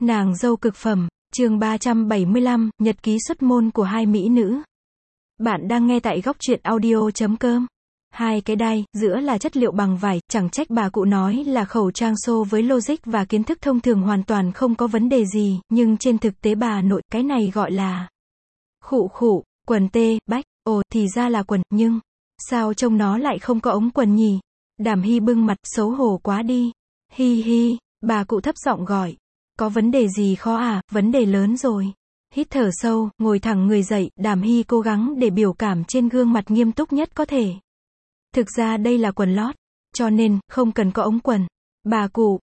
Nàng dâu cực phẩm, chương 375, nhật ký xuất môn của hai mỹ nữ. Bạn đang nghe tại góc truyện audio.com. Hai cái đai, giữa là chất liệu bằng vải, chẳng trách bà cụ nói là khẩu trang xô với logic và kiến thức thông thường hoàn toàn không có vấn đề gì, nhưng trên thực tế bà nội, cái này gọi là khụ khụ, quần tê, bách, ồ, thì ra là quần, nhưng, sao trông nó lại không có ống quần nhỉ? Đàm Hy bưng mặt, xấu hổ quá đi. Hi hi, bà cụ thấp giọng gọi. Có vấn đề gì khó à, vấn đề lớn rồi. Hít thở sâu, ngồi thẳng người dậy, Đàm Hy cố gắng để biểu cảm trên gương mặt nghiêm túc nhất có thể. Thực ra đây là quần lót, cho nên, không cần có ống quần. Bà cụ,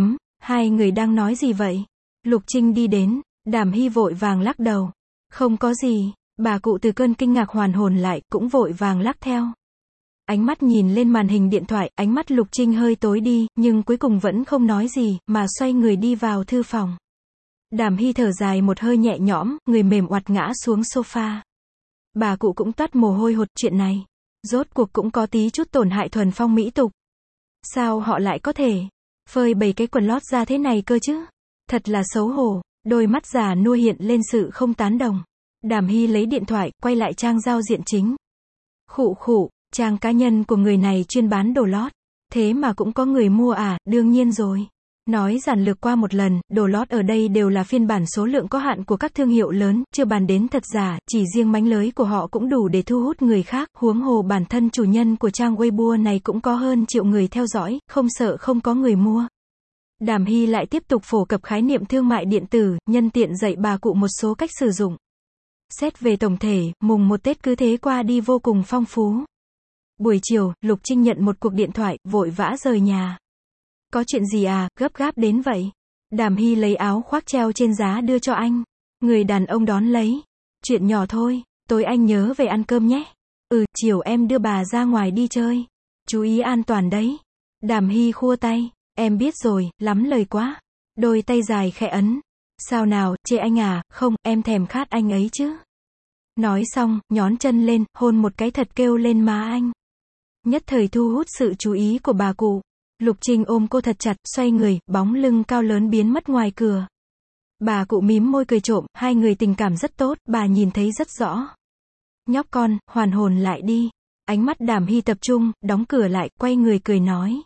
hai người đang nói gì vậy? Lục Trinh đi đến, Đàm Hy vội vàng lắc đầu. Không có gì, bà cụ từ cơn kinh ngạc hoàn hồn lại, cũng vội vàng lắc theo. Ánh mắt nhìn lên màn hình điện thoại, ánh mắt Lục Trinh hơi tối đi, nhưng cuối cùng vẫn không nói gì, mà xoay người đi vào thư phòng. Đàm Hy thở dài một hơi nhẹ nhõm, người mềm oặt ngã xuống sofa. Bà cụ cũng toát mồ hôi hột, chuyện này rốt cuộc cũng có tí chút tổn hại thuần phong mỹ tục. Sao họ lại có thể phơi bày cái quần lót ra thế này cơ chứ? Thật là xấu hổ. Đôi mắt già nua hiện lên sự không tán đồng. Đàm Hy lấy điện thoại, quay lại trang giao diện chính. Khụ khụ, trang cá nhân của người này chuyên bán đồ lót. Thế mà cũng có người mua à, đương nhiên rồi. Nói giản lược qua một lần, đồ lót ở đây đều là phiên bản số lượng có hạn của các thương hiệu lớn, chưa bàn đến thật giả, chỉ riêng mánh lới của họ cũng đủ để thu hút người khác, huống hồ bản thân chủ nhân của trang Weibo này cũng có hơn 1 triệu người theo dõi, không sợ không có người mua. Đàm Hy lại tiếp tục phổ cập khái niệm thương mại điện tử, nhân tiện dạy bà cụ một số cách sử dụng. Xét về tổng thể, mùng 1 Tết cứ thế qua đi vô cùng phong phú. Buổi chiều, Lục Trinh nhận một cuộc điện thoại, vội vã rời nhà. Có chuyện gì à, gấp gáp đến vậy? Đàm Hy lấy áo khoác treo trên giá đưa cho anh. Người đàn ông đón lấy. Chuyện nhỏ thôi, tối anh nhớ về ăn cơm nhé. Chiều em đưa bà ra ngoài đi chơi. Chú ý an toàn đấy. Đàm Hy khua tay. Em biết rồi, lắm lời quá. Đôi tay dài khẽ ấn. Sao nào, chê anh à, không, em thèm khát anh ấy chứ. Nói xong, nhón chân lên, hôn một cái thật kêu lên má anh. Nhất thời thu hút sự chú ý của bà cụ. Lục Trinh ôm cô thật chặt, xoay người, bóng lưng cao lớn biến mất ngoài cửa. Bà cụ mím môi cười trộm, hai người tình cảm rất tốt, bà nhìn thấy rất rõ. Nhóc con, hoàn hồn lại đi. Ánh mắt Đàm Hy tập trung, đóng cửa lại, quay người cười nói.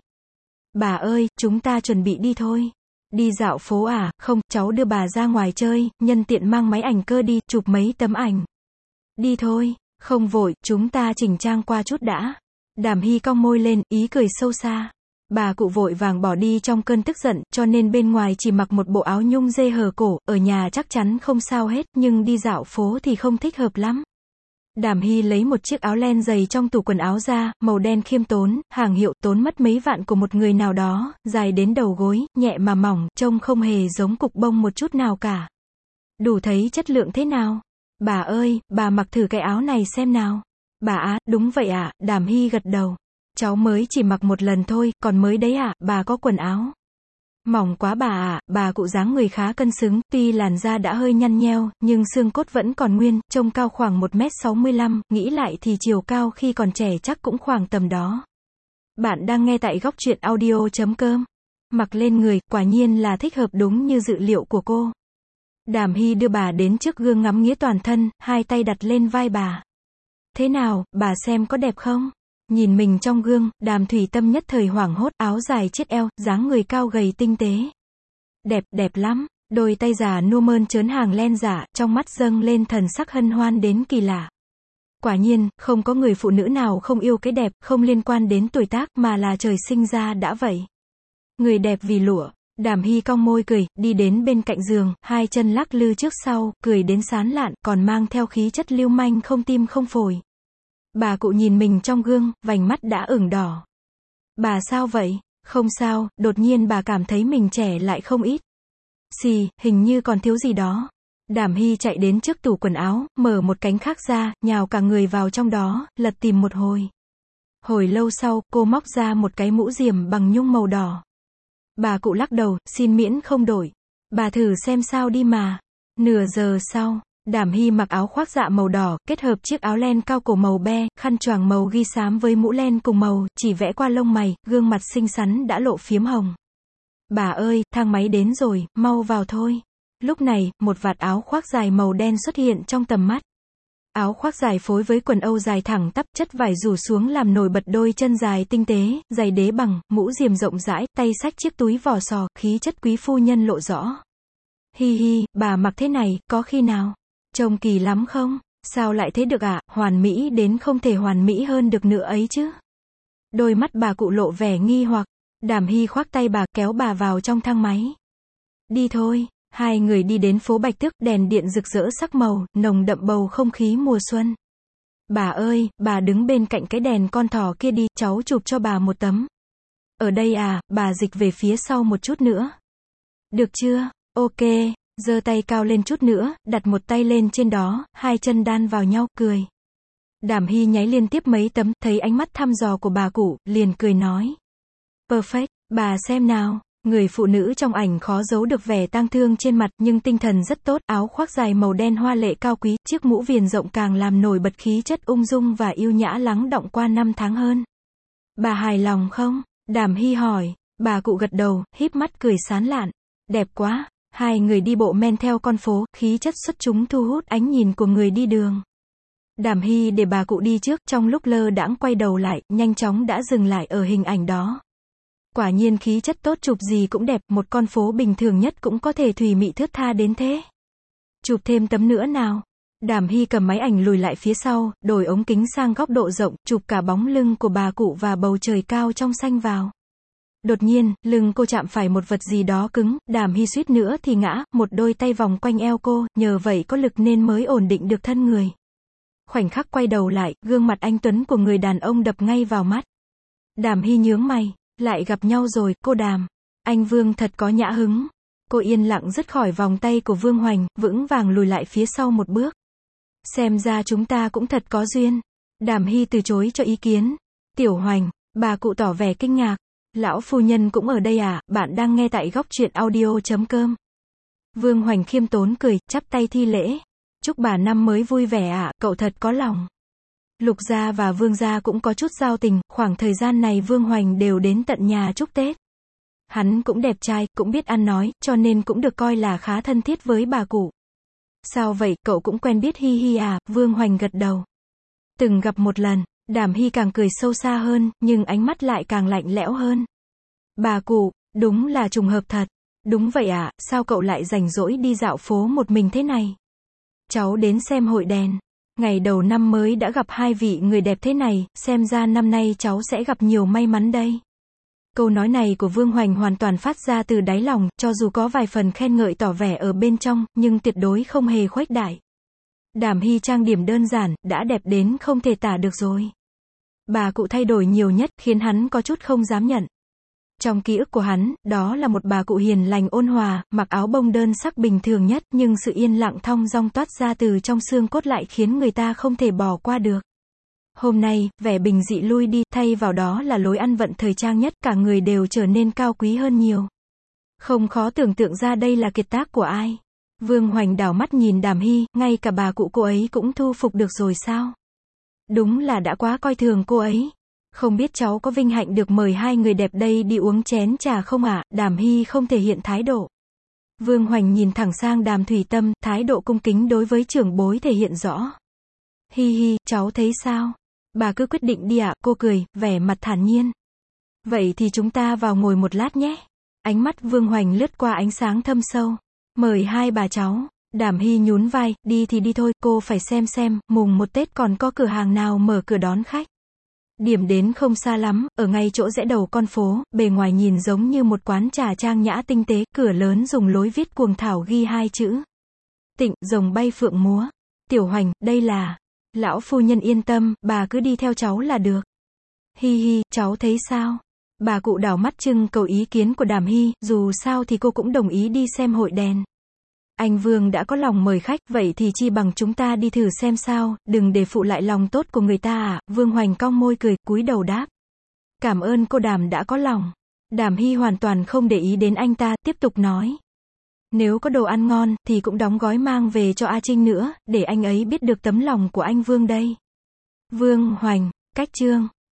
Bà ơi, chúng ta chuẩn bị đi thôi. Đi dạo phố à, không, cháu đưa bà ra ngoài chơi, nhân tiện mang máy ảnh cơ đi, chụp mấy tấm ảnh. Đi thôi, không vội, chúng ta chỉnh trang qua chút đã. Đàm Hy cong môi lên, ý cười sâu xa. Bà cụ vội vàng bỏ đi trong cơn tức giận, cho nên bên ngoài chỉ mặc một bộ áo nhung dê hở cổ, ở nhà chắc chắn không sao hết, nhưng đi dạo phố thì không thích hợp lắm. Đàm Hy lấy một chiếc áo len dày trong tủ quần áo ra, màu đen khiêm tốn, hàng hiệu tốn mất mấy vạn của một người nào đó, dài đến đầu gối, nhẹ mà mỏng, trông không hề giống cục bông một chút nào cả. Đủ thấy chất lượng thế nào? Bà ơi, bà mặc thử cái áo này xem nào. Bà á, đúng vậy ạ, Đàm Hy gật đầu. Cháu mới chỉ mặc một lần thôi, còn mới đấy ạ, bà có quần áo mỏng quá bà ạ. Bà cụ dáng người khá cân xứng, tuy làn da đã hơi nhăn nheo, nhưng xương cốt vẫn còn nguyên, trông cao khoảng 1m65, nghĩ lại thì chiều cao khi còn trẻ chắc cũng khoảng tầm đó. Bạn đang nghe tại góc truyện audio.com. Mặc lên người, quả nhiên là thích hợp đúng như dự liệu của cô. Đàm Hy đưa bà đến trước gương ngắm nghía toàn thân, hai tay đặt lên vai bà. Thế nào, bà xem có đẹp không? Nhìn mình trong gương, Đàm Thủy Tâm nhất thời hoảng hốt, áo dài chiết eo, dáng người cao gầy tinh tế. Đẹp, đẹp lắm. Đôi tay già nua mơn trớn hàng len giả, trong mắt dâng lên thần sắc hân hoan đến kỳ lạ. Quả nhiên, không có người phụ nữ nào không yêu cái đẹp, không liên quan đến tuổi tác, mà là trời sinh ra đã vậy. Người đẹp vì lụa. Đàm Hy cong môi cười, đi đến bên cạnh giường, hai chân lắc lư trước sau, cười đến sán lạn, còn mang theo khí chất lưu manh không tim không phổi. Bà cụ nhìn mình trong gương, vành mắt đã ửng đỏ. Bà sao vậy? Không sao, đột nhiên bà cảm thấy mình trẻ lại không ít. Xì, hình như còn thiếu gì đó. Đàm Hy chạy đến trước tủ quần áo, mở một cánh khác ra, nhào cả người vào trong đó, lật tìm một hồi. Hồi lâu sau, cô móc ra một cái mũ diềm bằng nhung màu đỏ. Bà cụ lắc đầu, xin miễn không đổi. Bà thử xem sao đi mà. Nửa giờ sau, Đàm Hy mặc áo khoác dạ màu đỏ, kết hợp chiếc áo len cao cổ màu be, khăn choàng màu ghi xám với mũ len cùng màu, chỉ vẽ qua lông mày, gương mặt xinh xắn đã lộ phiếm hồng. Bà ơi, thang máy đến rồi, mau vào thôi. Lúc này, một vạt áo khoác dài màu đen xuất hiện trong tầm mắt. Áo khoác dài phối với quần âu dài thẳng tắp, chất vải rủ xuống làm nổi bật đôi chân dài tinh tế, giày đế bằng, mũ diềm rộng rãi, tay xách chiếc túi vỏ sò, khí chất quý phu nhân lộ rõ. Hi hi, bà mặc thế này, có khi nào? Trông kỳ lắm không? Sao lại thế được ạ? Hoàn mỹ đến không thể hoàn mỹ hơn được nữa ấy chứ. Đôi mắt bà cụ lộ vẻ nghi hoặc. Đàm Hy khoác tay bà, kéo bà vào trong thang máy. Đi thôi. Hai người đi đến phố Bạch Tước, đèn điện rực rỡ sắc màu, nồng đậm bầu không khí mùa xuân. Bà ơi, bà đứng bên cạnh cái đèn con thỏ kia đi, cháu chụp cho bà một tấm. Ở đây à, bà dịch về phía sau một chút nữa. Được chưa? Ok, giơ tay cao lên chút nữa, đặt một tay lên trên đó, hai chân đan vào nhau, cười. Đàm Hy nháy liên tiếp mấy tấm, thấy ánh mắt thăm dò của bà cụ, liền cười nói. Perfect, bà xem nào. Người phụ nữ trong ảnh khó giấu được vẻ tang thương trên mặt, nhưng tinh thần rất tốt, áo khoác dài màu đen hoa lệ cao quý, chiếc mũ viền rộng càng làm nổi bật khí chất ung dung và yêu nhã lắng đọng qua năm tháng hơn. Bà hài lòng không? Đàm Hy hỏi. Bà cụ gật đầu, híp mắt cười sán lạn. Đẹp quá. Hai người đi bộ men theo con phố, khí chất xuất chúng thu hút ánh nhìn của người đi đường. Đàm Hy để bà cụ đi trước, trong lúc lơ đãng quay đầu lại, nhanh chóng đã dừng lại ở hình ảnh đó. Quả nhiên khí chất tốt, chụp gì cũng đẹp, một con phố bình thường nhất cũng có thể thùy mị thướt tha đến thế. Chụp thêm tấm nữa nào. Đàm Hy cầm máy ảnh lùi lại phía sau, đổi ống kính sang góc độ rộng, chụp cả bóng lưng của bà cụ và bầu trời cao trong xanh vào. Đột nhiên, lưng cô chạm phải một vật gì đó cứng, Đàm Hy suýt nữa thì ngã, một đôi tay vòng quanh eo cô, nhờ vậy có lực nên mới ổn định được thân người. Khoảnh khắc quay đầu lại, gương mặt anh tuấn của người đàn ông đập ngay vào mắt. Đàm Hy nhướng mày. Lại gặp nhau rồi, cô Đàm. Anh Vương thật có nhã hứng. Cô yên lặng dứt khỏi vòng tay của Vương Hoành, vững vàng lùi lại phía sau một bước. Xem ra chúng ta cũng thật có duyên. Đàm Hy từ chối cho ý kiến. Tiểu Hoành, bà cụ tỏ vẻ kinh ngạc. Lão phu nhân cũng ở đây à, bạn đang nghe tại góc truyện audio.com. Vương Hoành khiêm tốn cười, chắp tay thi lễ. Chúc bà năm mới vui vẻ ạ, cậu thật có lòng. Lục gia và Vương gia cũng có chút giao tình, khoảng thời gian này Vương Hoành đều đến tận nhà chúc Tết. Hắn cũng đẹp trai, cũng biết ăn nói, cho nên cũng được coi là khá thân thiết với bà cụ. Sao vậy, cậu cũng quen biết Hi Hi à? Vương Hoành gật đầu. Từng gặp một lần, Đàm Hy càng cười sâu xa hơn, nhưng ánh mắt lại càng lạnh lẽo hơn. Bà cụ, đúng là trùng hợp thật. Đúng vậy ạ, sao cậu lại rảnh rỗi đi dạo phố một mình thế này? Cháu đến xem hội đèn. Ngày đầu năm mới đã gặp hai vị người đẹp thế này, xem ra năm nay cháu sẽ gặp nhiều may mắn đây. Câu nói này của Vương Hoành hoàn toàn phát ra từ đáy lòng, cho dù có vài phần khen ngợi tỏ vẻ ở bên trong, nhưng tuyệt đối không hề khuếch đại. Đàm Hy trang điểm đơn giản, đã đẹp đến không thể tả được rồi. Bà cụ thay đổi nhiều nhất, khiến hắn có chút không dám nhận. Trong ký ức của hắn, đó là một bà cụ hiền lành ôn hòa, mặc áo bông đơn sắc bình thường nhất, nhưng sự yên lặng thong dong toát ra từ trong xương cốt lại khiến người ta không thể bỏ qua được. Hôm nay, vẻ bình dị lui đi, thay vào đó là lối ăn vận thời trang nhất, cả người đều trở nên cao quý hơn nhiều. Không khó tưởng tượng ra đây là kiệt tác của ai. Vương Hoành đảo mắt nhìn Đàm Hy, ngay cả bà cụ cô ấy cũng thu phục được rồi sao? Đúng là đã quá coi thường cô ấy. Không biết cháu có vinh hạnh được mời hai người đẹp đây đi uống chén trà không ạ? Đàm Hy không thể hiện thái độ. Vương Hoành nhìn thẳng sang Đàm Thủy Tâm, thái độ cung kính đối với trưởng bối thể hiện rõ. Hi hi, cháu thấy sao? Bà cứ quyết định đi ạ, cô cười, vẻ mặt thản nhiên. Vậy thì chúng ta vào ngồi một lát nhé. Ánh mắt Vương Hoành lướt qua ánh sáng thâm sâu. Mời hai bà cháu. Đàm Hy nhún vai, đi thì đi thôi, cô phải xem, mùng 1 Tết còn có cửa hàng nào mở cửa đón khách. Điểm đến không xa lắm, ở ngay chỗ rẽ đầu con phố, bề ngoài nhìn giống như một quán trà trang nhã tinh tế, cửa lớn dùng lối viết cuồng thảo ghi hai chữ. Tịnh, rồng bay phượng múa. Tiểu Hoành, đây là... Lão phu nhân yên tâm, bà cứ đi theo cháu là được. Hi hi, cháu thấy sao? Bà cụ đảo mắt trưng cầu ý kiến của Đàm Hy, dù sao thì cô cũng đồng ý đi xem hội đèn. Anh Vương đã có lòng mời khách, vậy thì chi bằng chúng ta đi thử xem sao, đừng để phụ lại lòng tốt của người ta à? Vương Hoành cong môi cười, cúi đầu đáp. Cảm ơn cô Đàm đã có lòng. Đàm Hy hoàn toàn không để ý đến anh ta, tiếp tục nói. Nếu có đồ ăn ngon, thì cũng đóng gói mang về cho A Trinh nữa, để anh ấy biết được tấm lòng của anh Vương đây. Vương Hoành, cách chương.